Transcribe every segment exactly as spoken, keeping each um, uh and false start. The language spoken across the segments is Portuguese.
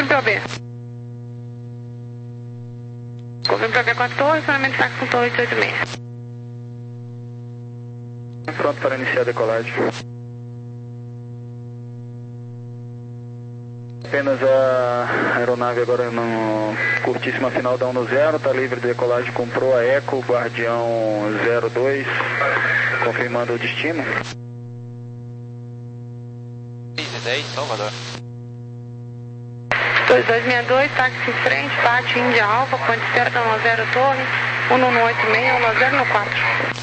P B. Confirme P B com a torre, acionamento táxi com torre oito oito seis. Pronto para iniciar a decolagem. Apenas a aeronave agora no curtíssima final da um no zero, está livre de decolagem com proa Eco, Guardião zero dois, confirmando o destino. dez, Salvador. dois dois seis dois, táxi em frente, bate Índia Alfa, ponte certa um zero torre, um um oito seis, um zero no quatro.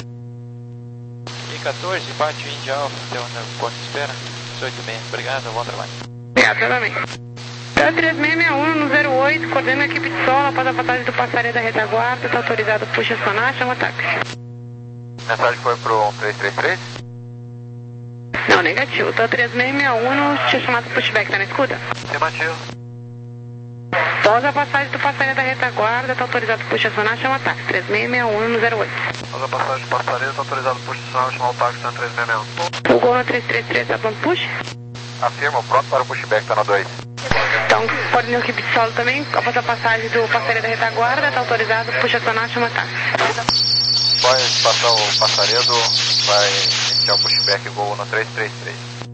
I quatorze, bate Índia Alfa, até o ponto de espera, dezoito seis, obrigado, bom trabalho. Obrigado, também. três três seis seis um no zero oito, coordena a equipe de solo após a passagem do passaredo da retaguarda, está autorizado, puxa sonar, chama táxi. Mensagem foi pro um três três três? Não, negativo, tá três seis seis um, tinha chamado pushback, tá na escuta? Afirmativo. Após a passagem do passaredo da retaguarda, está autorizado, puxa sonar, chama táxi, três seis seis um no zero oito. Após a passagem do passaredo, está autorizado, puxa sonar, chama o táxi na três seis seis um. O gol no três três três, tá pronto, puxa? Afirma, pronto para o pushback, tá na dois. Então, coordena a equipe de solo também, após a passagem do passaredo da retaguarda, está autorizado, puxa sonar, chama táxi. Pode passar o passaredo, vai iniciar o pushback gol no três três três.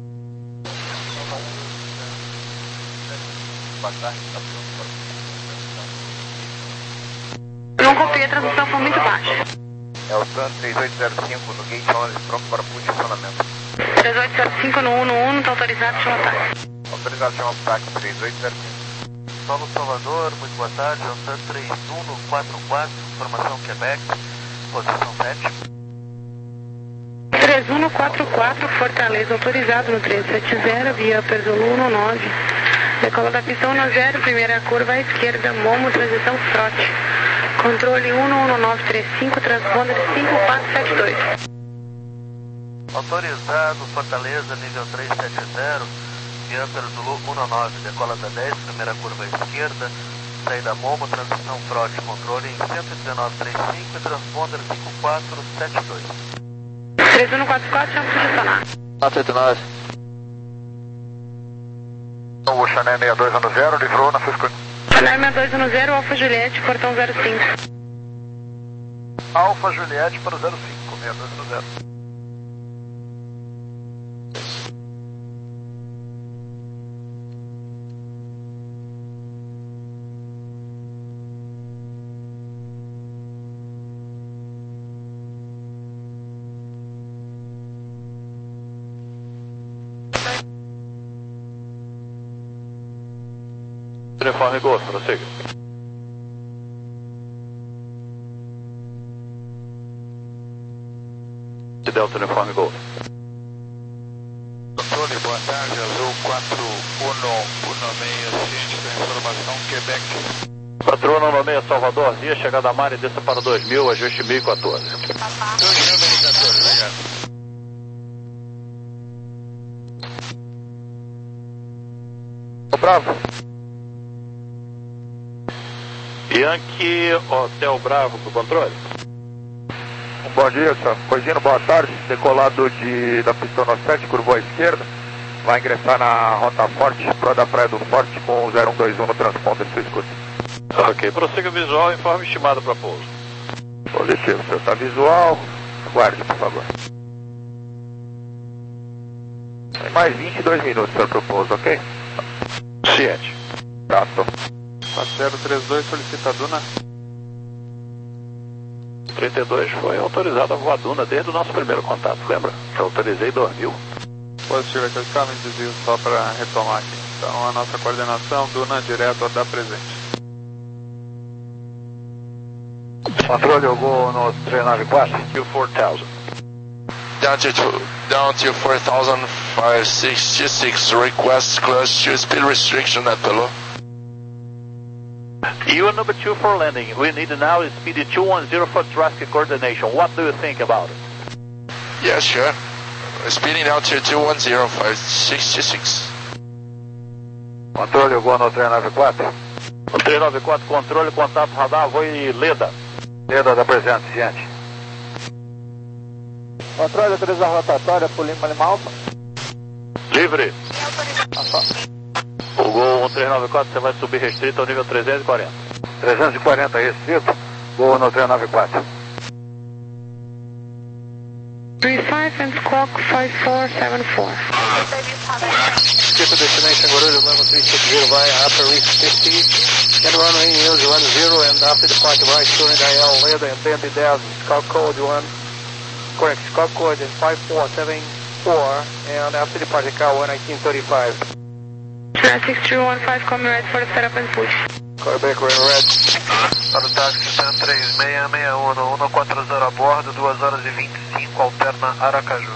Não copiei, a transmissão foi muito baixa. É o TAN três oito zero cinco no gate onze, pronto para posicionamento. três oito zero cinco no um no um, está autorizado, chama táxi. Autorizado, chama o táxi três oito zero cinco. Solo Salvador, muito boa tarde, é o TAN três um no quatro quatro, informação Quebec, posição sete. três um no quatro quatro, Fortaleza, autorizado no três sete zero, via Perzolo um nove. Decola da pista um zero, primeira curva à esquerda, Momo, transição frote. Controle um um nove três cinco, transponder cinco quatro sete dois. Autorizado, Fortaleza, nível três sete zero, via Perzolo um nove, decola da dez, primeira curva à esquerda, saída Momo, transição frote, controle em cento e dezenove três cinco e transponder cinco quatro sete dois. três um no quatro quatro, chama posicionar. quatro oito nove. O Chanel sessenta e dois no zero, livrou na sua escuta. Chanel sessenta e dois no zero, Alfa Juliette, portão zero cinco. Alfa Juliette para o zero cinco, sessenta e dois no zero. Telefone Golf, prossiga. Te deu o telefone Golf. Controle, boa tarde, Azul quatro um um seis, ciente da informação Quebec. Patrão um um seis, Salvador, via chegada a mar e desça para dois mil, ajuste mil e quatorze. dois mil e quatorze, obrigado. Ô Bravo. Yankee Hotel Bravo pro controle. Bom dia, senhor. Coisino, boa tarde. Decolado de, da pista sete, curvou à esquerda. Vai ingressar na rota Forte, proa da Praia do Forte, com zero um dois um no transponder, sua escuta. Ok, prossiga visual, informe estimado para pouso. Positivo, senhor. Está visual. Aguarde, por favor. Tem mais vinte e dois minutos, senhor, para o pouso, ok? Ciente. Trato. quatro zero três dois, solicita a Duna. trinta e dois foi autorizado a voar Duna desde o nosso primeiro contato, lembra? Eu autorizei dois mil. Positivo, aqui está, me desvio só para retomar aqui. Então a nossa coordenação, Duna direto a dar presente. Controle, eu vou no três nove quatro. Q quatro mil. Down to, down to four thousand five sixty-six, request close to speed restriction at below. You are number two for landing. We need now is speed two one zero for traffic coordination. What do you think about it? Yeah, sure. Speeding down to two one zero five sixty-six. Controle, eu vou no três nove quatro. O três nove quatro, controle, contato radar, foi Leda. Leda da presente, ciente. Controle, autorização rotatória por Lima Lima Alfa. Livre. O Gol um três nove quatro, você vai subir restrito ao nível trezentos e quarenta. trezentos e quarenta restrito, Gol no trezentos e noventa e quatro. three five and squawk five four seven four. Skip to destination Guarulhos level three six zero via upper reach fifty. And runway use one zero and after departure right turning I L later and then the Delta Scout code one. Correct, Scout code is five four seven four and after departure car one nineteen thirty-five. six three one five, coming right for the setup and push. Call back when red. Para o táxi cento e três seis seis um, cento e quarenta a bordo, duas horas e vinte e cinco, alterna Aracaju.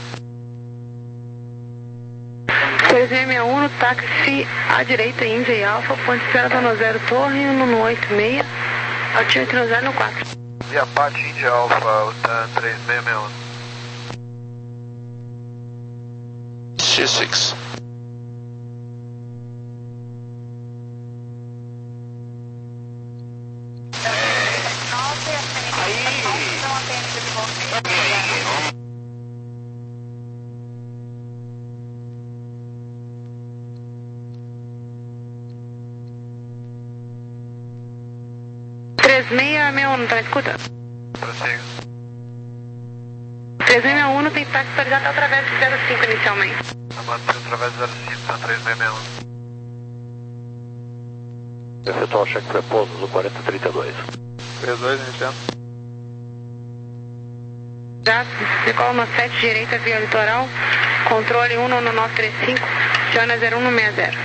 três seis seis um, táxi à direita, Índia e Alfa, ponte espera da Nozero Torre, um no oito seis, altímetro Nozero no quatro. Via Pat Índia Alfa, o TAN três seis seis um. X six. três seis seis um, tá me escutando? Prossiga. três seis seis um tem táxi autorizado até através de zero cinco inicialmente. Mantém através do zero cinco, TAN três seis seis um. Efetuar o cheque pré-pouso do quarenta trinta e dois. três dois, iniciando. Já, decola uma sete direita via litoral, controle um no nove três cinco, aciona zero um no seis zero.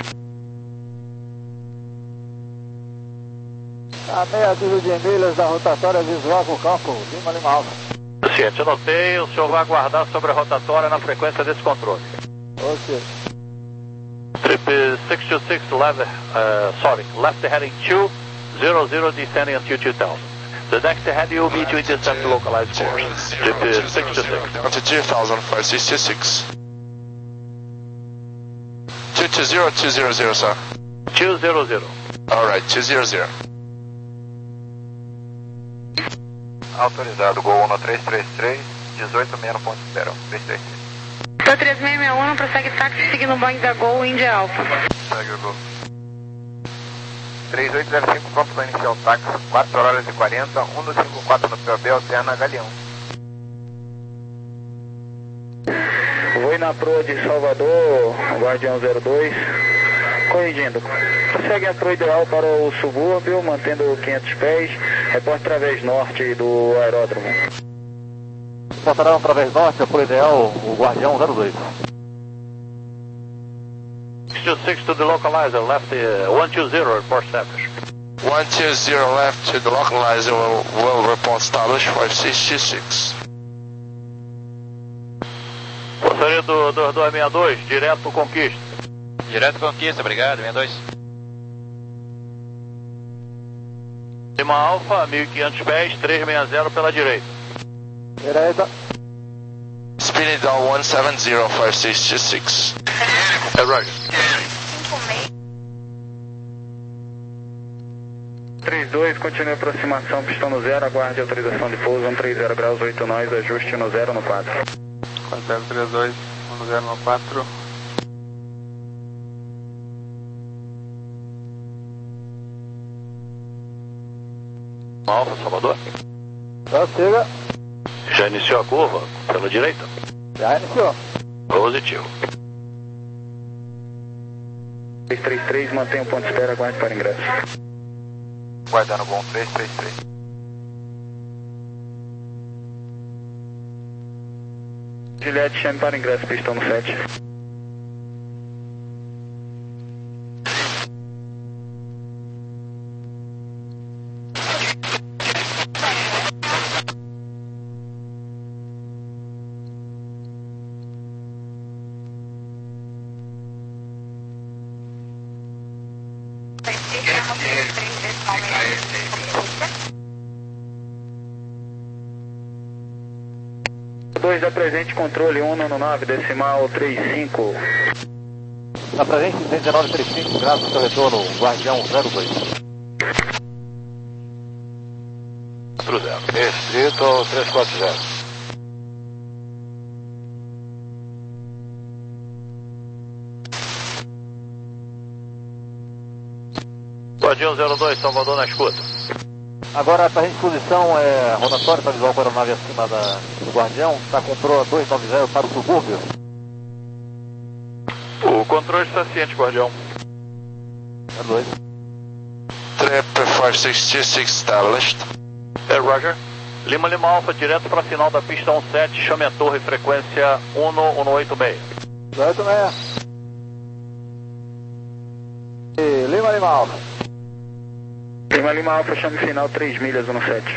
A meia dúzia de milhas da rotatória visual com o campo, Lima Lima Alfa. Ciente, anotei, o senhor vai aguardar sobre a rotatória na frequência desse controle. Ok. Trip six two six, left, uh, sorry, left heading two zero zero, descending until two thousand. The next heading will be to intercept the localized course. Trip six two six. Down to two thousand five sixty-six. two two zero, two zero zero, sir. two zero zero. Alright, two zero zero. Autorizado, Gol um no três três três, dezoito meia no ponto de espera, três três três. Então três seis seis um, prossegue táxi seguindo o Boeing da Gol Índia Alfa. Segue o Gol. três oito zero cinco, pronto para iniciar o táxi, quatro horas e quarenta, um no cinco quatro no P O B, alterna Galeão. Vou na proa de Salvador, Guardião zero dois. Corrigindo. Prossegue a proa ideal para o subúrbio, mantendo quinhentos pés. Reporte através norte do aeródromo. Reportarão através norte, a proa ideal, o Guardião zero dois. six two six to the localizer, left uh, one two zero, report established. one two zero left to the localizer, will, will report established, five six two six. Gostaria do, do dois seis dois, direto pro Conquista. Direto Conquista, obrigado, sessenta e dois. Lima Alfa, mil e quinhentos pés, trezentos e sessenta pela direita. Direita. Speeding down one seven zero, five six two six. É, right. três dois, continue a aproximação, pistão no zero, aguarde autorização de pouso, cento e trinta graus, oito nós, ajuste no zero no quatro. zero três dois, um zero no quatro. Alfa, Salvador. Já chega. Já iniciou a curva pela direita? Já iniciou. Positivo. três três três, mantenha o ponto de espera, aguarde para ingresso. Guardando bom, três três três. Juliette, chame para ingresso, pistão no sete. dois da presente, controle um no nove, decimal trinta e cinco. Na presente, dezenove trinta e cinco, graças ao seu retorno, Guardião zero dois. quatro zero. Restrito três quatro zero. Guardião zero dois, Salvador na escuta. Agora para a gente posição é, rotatória para visual para a aeronave acima da, do Guardião, está com Pro dois nove zero para o subúrbio. O controle está ciente, Guardião. zero dois. Trip five six two six established. É, Roger. Lima Lima Alfa, direto para final da pista um sete, chame a torre, frequência um um oito seis. oito seis. E Lima Lima Alfa. Lima Lima Alfa, chame final três milhas um sete.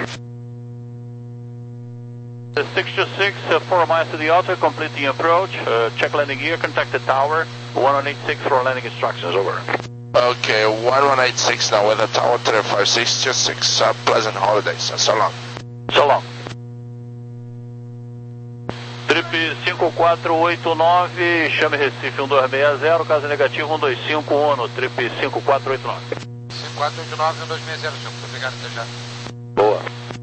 six two six, uh, four miles to the altar, complete the approach, uh, check landing gear, contact the tower, one eight six for landing instructions, over. Okay, one eight six now with the tower, trip five six two six, uh, pleasant holidays, so long. So long. Trip cinco quatro oito nove, chame Recife um dois seis zero, caso negativo um dois cinco um, trip cinco quatro oito nove. cinco quatro oito nove, um dois seis zero, muito obrigado, até já. Boa.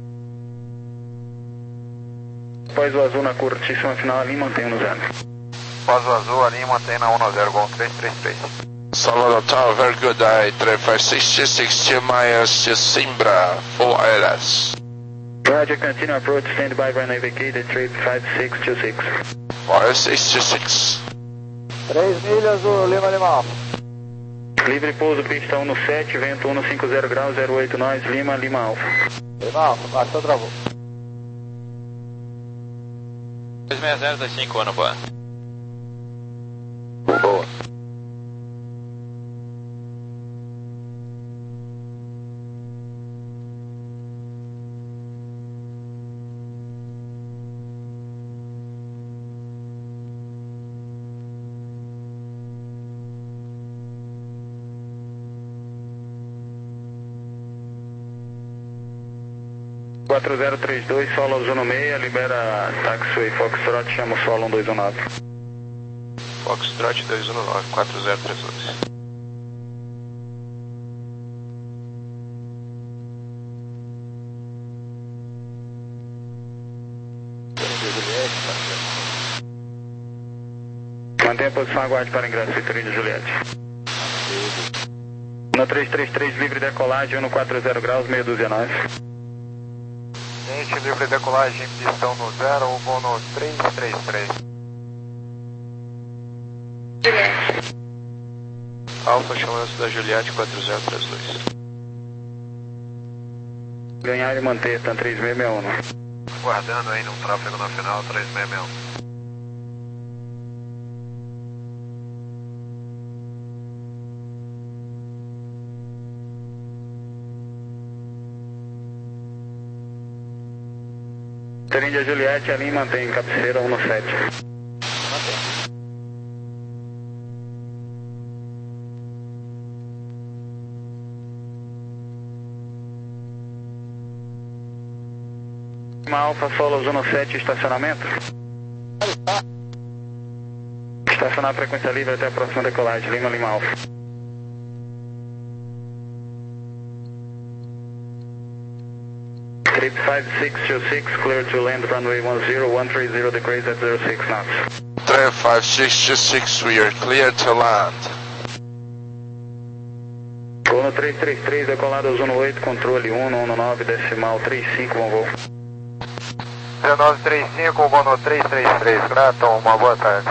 Após o azul na curtíssima final ali, mantenha no zero. Após o azul ali, mantém na um zero, Gol três três três. Salvador Tower, very good, I trip five six two six, two miles to Simbra, full I L S. Roger, continue approach, stand by, runway vacated, trip five six two six. five six two six. três milhas o Lima Lima Alfa. Livre pouso, pista um sete, vento um cinco zero graus, zero oito nós, Lima Lima Alfa. Lima Alfa, baixou, travou. dois seis zero dois cinco, ano boa. Boa. quatro zero três dois, solo azul no meia, libera taxiway Foxtrot, chama o solo um dois um nove. Foxtrot dois um nove, quatro zero três dois. Mantenha a posição, aguarde para ingresso, Vitorino de Juliette. No três três três, livre decolagem, no quatro zero graus, meia dúzia nós. Gente, livre decolagem, pistão no zero, o voo no três três três. Juliette. Alfa chamando da Juliette quatro zero três dois. Ganhar e manter, tá três seis seis um. Guardando aí no tráfego na final, três seis seis um. Índia Juliette, ali mantém cabeceira um sete. Uma Alfa Solo um sete, estacionamento. Estacionar a frequência livre até a próxima decolagem, Lima Lima Alfa. Trip five six two six, clear to land runway one zero one three zero degrees at zero six knots. Trip five six two six, we are clear to land. Voo no três três três, decolado azul no oito, controle um um nove, decimal três cinco, bom voo. dezenove trinta e cinco, voo no três três três, Graton, uma boa tarde.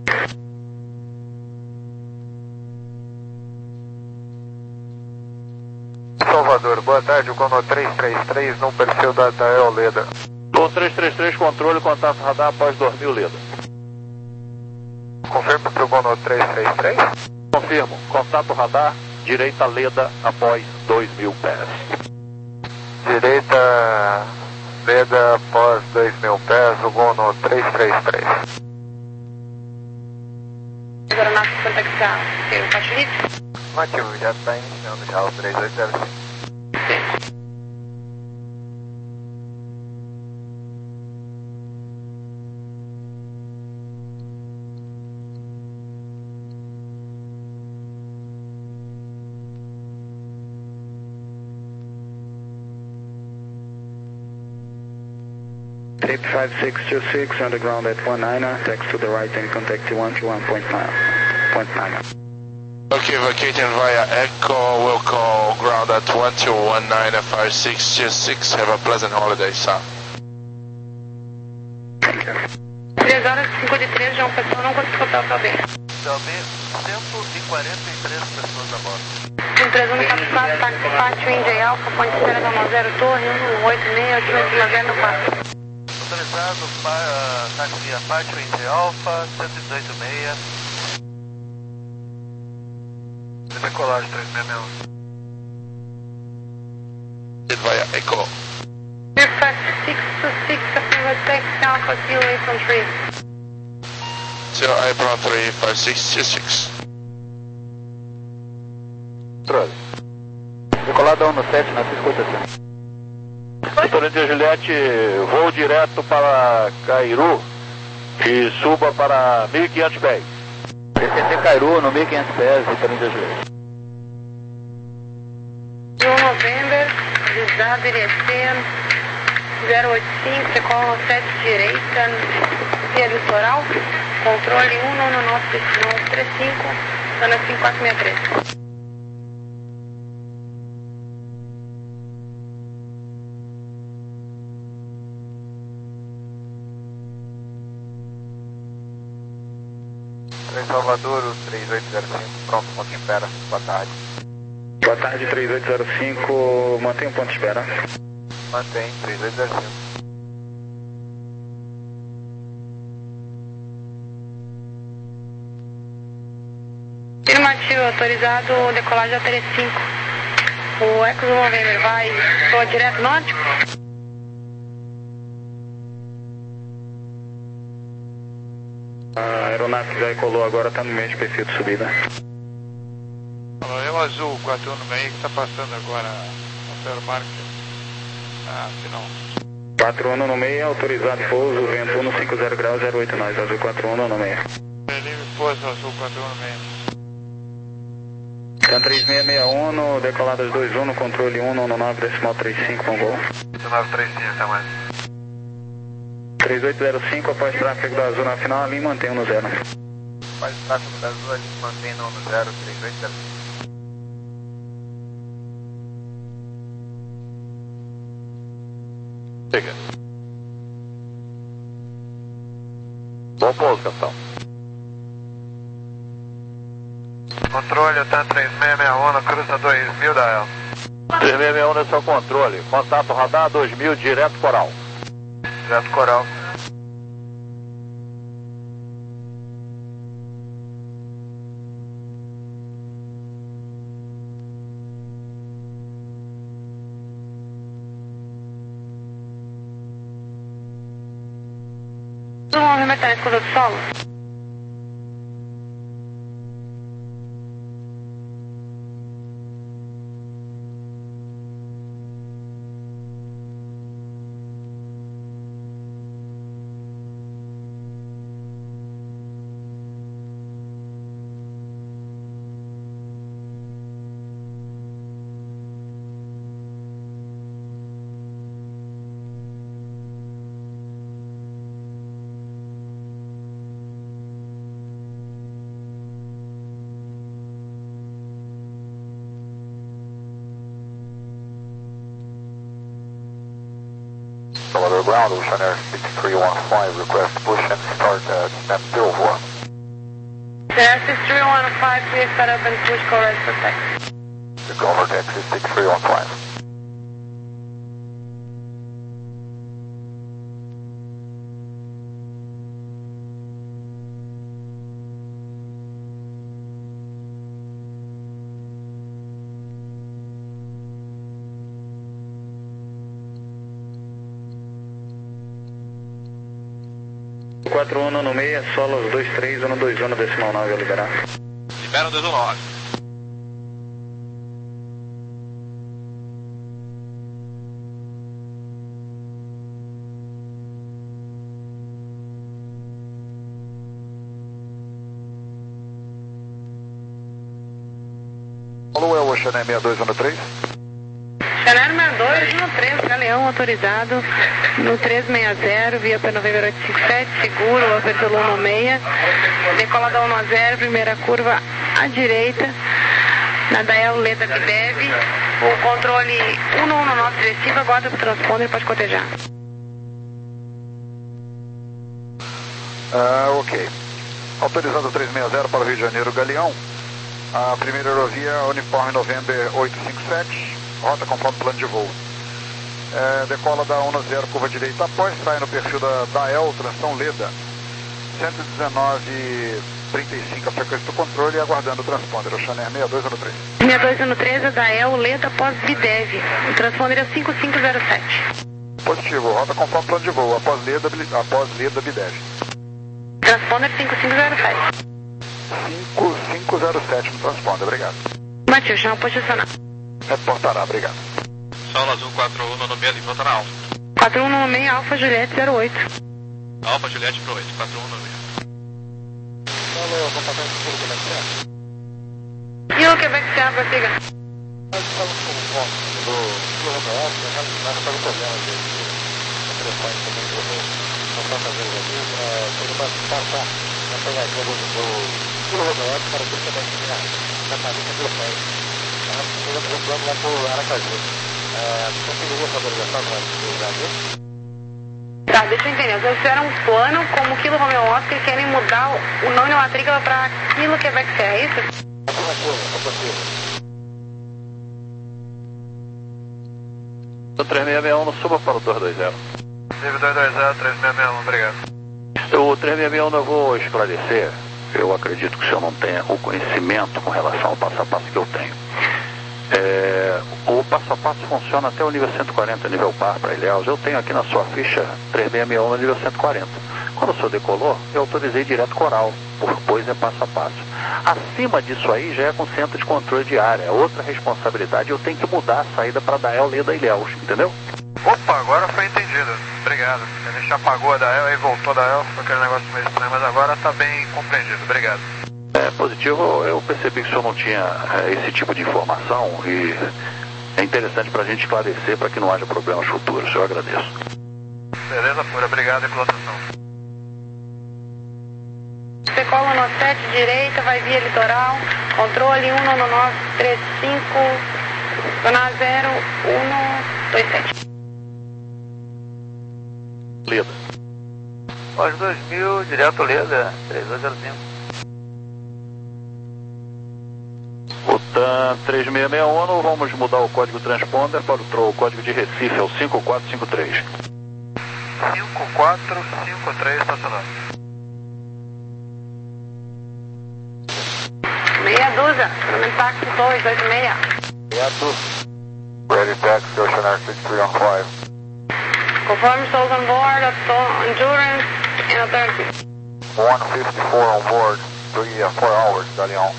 Salvador, boa tarde, o Gono três três três no perfil da Dael Leda. Gol três três três, controle, contato radar após dormir o Leda. Confirmo que o Gono três três três? Confirmo, contato radar, direita Leda após dois mil pés. Direita Leda após dois mil pés, o Gono três três três. Agora o nosso contactar o Pacho Livre? Mativo, já está iniciando já o três oito zero cinco. Trip five six two six, underground at one nine, text to the right and contact one to one point nine. Okay, vacating via Echo, we'll call ground at one two one nine F R six two six. Have a pleasant holiday, sir. três horas e cinco de três, João Pessoa, não consigo soltar o P B. P B, cento e quarenta e três pessoas a bordo. um três um quatro quatro, táxi Pátio India Alfa, ponte espera da zero Torre, um oito seis, última zero quatro. Autorizado, uh, táxi via Pátio India Alfa, cento e dezoito seis. Decolagem três seis seis um. Via Echo. Airfax six two six, approval taxi Alpha Zero Apron three. Zero Apron three five six two six. Controle. Decolada um no sete, na escuta. Vitor India Juliette, voo direto para Cairu e suba para mil e quinhentos pés. P C T Cairu no mil e quinhentos pés, Vitor India Juliette. um November, visado Irecen, zero oito cinco, decola sete direita, via litoral, controle um nove nove, destino três cinco, zona cinco quatro seis três. três Salvador, o três oito zero cinco, pronto, ponto de espera, boa tarde. Boa tarde, três oito zero cinco, mantém o ponto de espera. Mantém, três oito zero cinco. Afirmativo, autorizado, decolagem a três cinco. O Echo do November vai, soa direto norte? A aeronave que já decolou agora está no meio de perfil de subida. É o azul quatro um seis que está passando agora no Zero Mark. Ah, final. quatro um no meio, autorizado pouso, vento um cinco zero graus, zero oito nós, azul quatro um no meio. Livre pouso, azul quatro um seis. Can três seis seis um, no decoladas dois um, no controle um nove nove, decimal três cinco, com gol. nove três cinco, até mais. três oito zero cinco, após tráfego da azul na final, ali mantém no zero. Após tráfego da azul, ali mantém no zero, três oito zero cinco. Chega. Bom pouso, capitão. Controle, o T A três seis seis um, na cruza dois mil da El. três seis seis um é seu controle. Contato radar dois mil, direto Coral. Direto Coral. Vamos remeter a escuta do solo? Salvador Ground, Ocean Air six three one five, request push and start at S N A P zero four. Air six three one five, please start up and push correct for taxi. The cover taxi six three one five. quatro um no meio, solo dois três um dois um, decimal nove, a liberar. Libera o dois um nove. Alô, é o Ocean Air seis dois um três. Chanel seis dois um três, Galeão autorizado no três seis zero, via para November oito cinco sete, seguro, apertou no seis, decola da um zero, primeira curva à direita, na Dael Leda Bidev, o controle um um um nove diretiva, aguarda para o transponder, pode cotejar. Ah, ok. Autorizando trezentos e sessenta para o Rio de Janeiro, Galeão. A primeira aerovia, Uniforme November oitocentos e cinquenta e sete, rota conforme plano de voo. É, decola da um zero, curva direita após, sai no perfil da Dael, transição Leda. cento e dezenove vírgula trinta e cinco a frequência do controle e aguardando o transponder, Oceaner seis dois um três. seis dois um três, a Dael Leda após Bidev, o transponder é cinco cinco zero sete. Positivo, rota conforme plano de voo, após Leda, após Leda Bidev. Transponder cinco cinco zero sete. cinco cinco zero sete no transponder, obrigado. Matheus, chama posicionar. Reportará, obrigado. Saulo Azul quatro um no meio, volta na Alfa. quatro um no meio, Alfa Juliette zero oito. Alfa Juliette pro oito, quatro um no meio. Alô, comportamento seguro, como é que é? E o Quebec Serra, prossiga. Nós estamos com o ponto do Rio Rodoeste, nós estamos com problema de telefone também do não está fazendo aqui, para passar na pegadinha do Rio Rodoeste para que também tenha na tarifa telefone. Nós estamos resolvendo lá para o Aracaju. Você conseguiria essa autorização para o Brasil? Tá, deixa eu entender. Vocês fizeram um plano como Kilo Romeo Oscar e querem mudar o nome da matrícula para Kilo Quebec Serra, é isso? Afirmativo, afirmativo. O três seis seis um não suba para o dois dois zero. Nível dois dois zero, três seis seis um, obrigado. O três seis seis um eu vou esclarecer. Eu acredito que o senhor não tenha o conhecimento com relação ao passo a passo que eu tenho. É, o passo a passo funciona até o nível cento e quarenta, nível par para Ilhéus. Eu tenho aqui na sua ficha três seis seis um no nível cento e quarenta. Quando o senhor decolou, eu autorizei direto coral, pois é passo a passo. Acima disso aí já é com centro de controle de área, é outra responsabilidade. Eu tenho que mudar a saída para Dael Leda Ilhéus, entendeu? Opa, agora foi entendido. Obrigado. A gente apagou a Dael e voltou a Dael, foi aquele negócio meio estranho, mas agora está bem compreendido. Obrigado. É positivo, eu percebi que o senhor não tinha é, esse tipo de informação e é interessante para a gente esclarecer para que não haja problemas futuros. Eu agradeço. Beleza, pura. Obrigado pela atenção. Você cola no sete direita, vai via litoral, controle um nove nove três cinco, zona zero um dois sete. Leda. Pós dois mil, direto Leda, três dois zero cinco. O T A M três seis seis um, vamos mudar o código transponder para o, o código de Recife, é o cinco quatro cinco três. cinco quatro cinco três, estacionado. Meia dúzia, pelo táxi dois dois seis. Meia dúzia. Ready taxi, Oceaner six three one five. Conforme souls on board, endurance and authority. one fifty-four on board, three, uh, four hours, Galeão.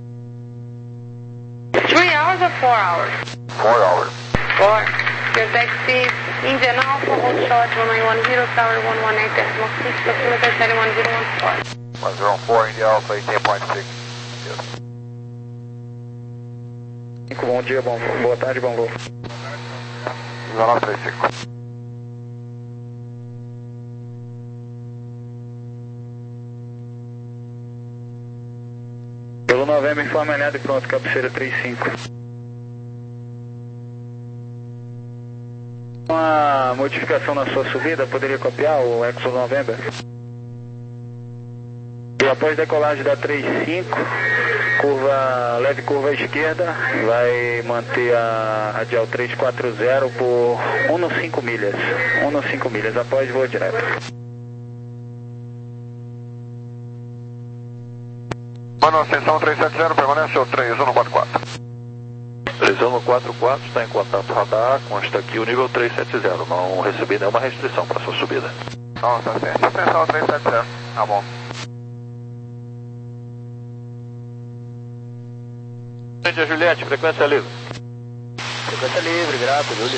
Three hours or four hours? Four hours. Four. Your taxi, Indian Alpha, hold short, one nine one zero, tower one one eight, decimal six, altimeter seven one zero one four. one zero four, India Alpha, eighteen point six. Bom dia, bom, boa tarde, bom voo. dezenove trinta e cinco. Pelo Novembro, informe alinhado e pronto, cabeceira trinta e cinco. Uma modificação na sua subida, poderia copiar o Exo November? E após decolagem da trinta e cinco, curva, leve curva à esquerda, vai manter a radial trezentos e quarenta por um vírgula cinco milhas. um vírgula cinco milhas, após voo direto. Manutenção três sete zero, permanece o três um quatro quatro. três um quatro quatro está em contato radar, consta aqui o nível trezentos e setenta. Não recebi nenhuma restrição para sua subida. Não, tá certo. Atenção três sete zero, tá bom. Índia Juliette, frequência livre. Frequência livre, grato, Júlio.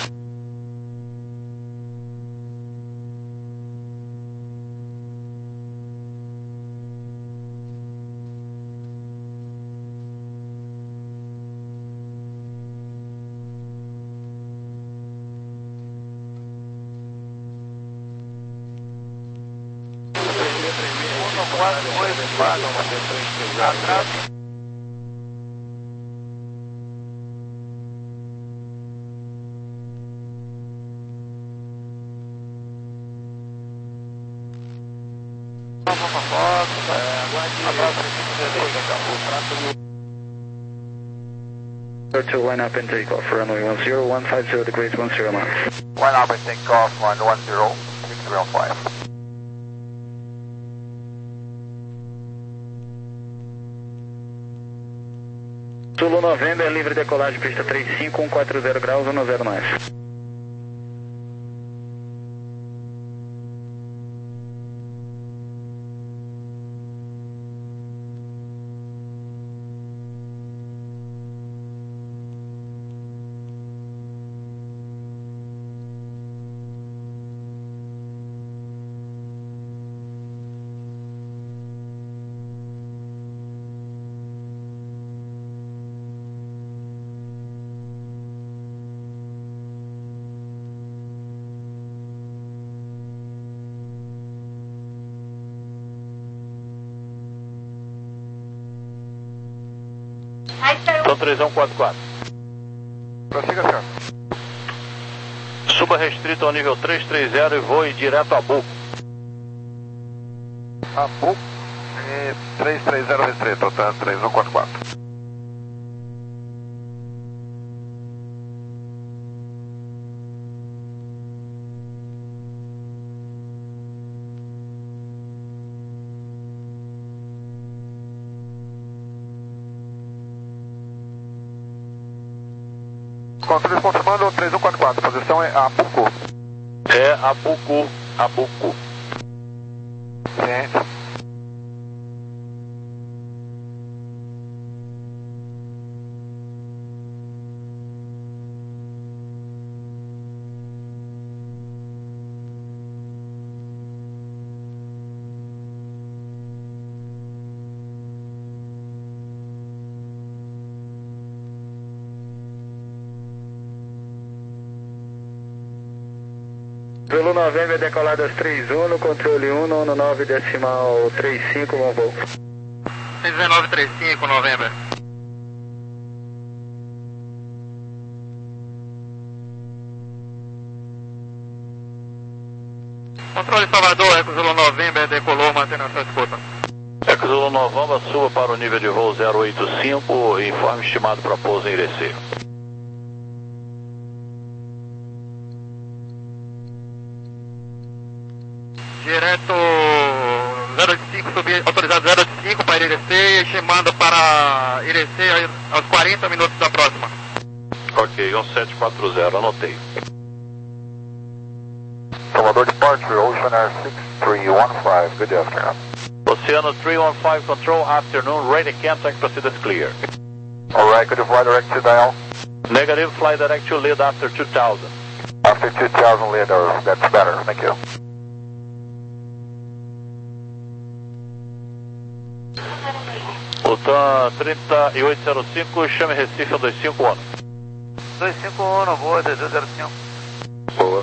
quatro oito quatro. Atrás. uma foto. É, aguarde. Abraço, três cinco zero. To line up and take off, runway one zero, one five zero degrees, one zero miles. Line up and take off, one one zero, six zero five. Zulu November, livre decolagem, pista três cinco, um quatro zero graus, um zero mais. Então três um quatro quatro. Prossiga, senhor. Suba restrito ao nível trezentos e trinta e voe direto a Buco. A Buco e trezentos e trinta restrito, tá? três um quatro quatro. Controle confirmando três um quatro quatro, posição é Abuco. É Abuco, Abuco. Ciente. Zulu November, decoladas três um, no controle um, no nove decimal três cinco, bom voo. seis nove três cinco, November. Controle Salvador, Eco Zulu November, decolou, mantendo a sua escuta. Eco Zulu November, suba para o nível de voo zero oito cinco, informe estimado para pouso em Irecê. Direto zero oito cinco, subir, autorizado zero oito cinco para Irecê, estimando para Irecê aos quarenta minutos da próxima. Ok, um sete quatro zero, anotei. Salvador Departure, Ocean Air six three one five, good afternoon. Oceano three one five, control, afternoon, ready, contact, proceed as clear. Alright, could you fly direct to dial? Negative, fly direct to lead after two thousand. After two thousand lead, or that's better, thank you. Lutan trinta e oito zero cinco, chame Recife ao dois cinco um. dois cinco um, boa, dois zero cinco. Boa.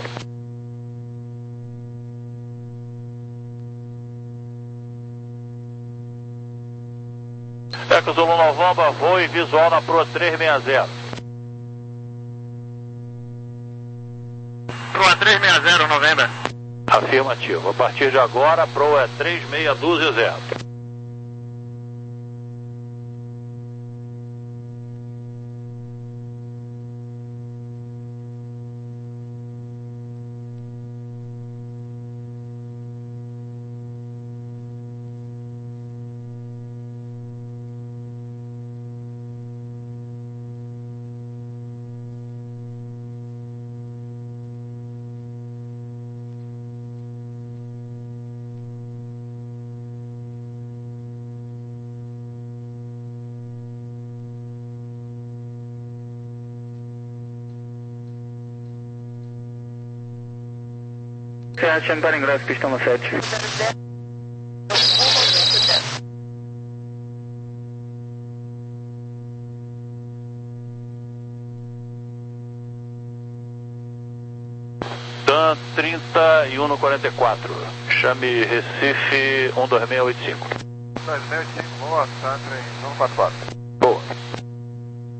Eco Zulu November, voe visual na Proa trezentos e sessenta. Proa trezentos e sessenta, November. Afirmativo. A partir de agora, a Proa é três seis um zero. Chame para ingresso, pista no sete. TAM trinta e um no quarenta e quatro. Chame Recife um dois seis oito cinco. dois seis oito cinco, boa, TAM três um quatro quatro.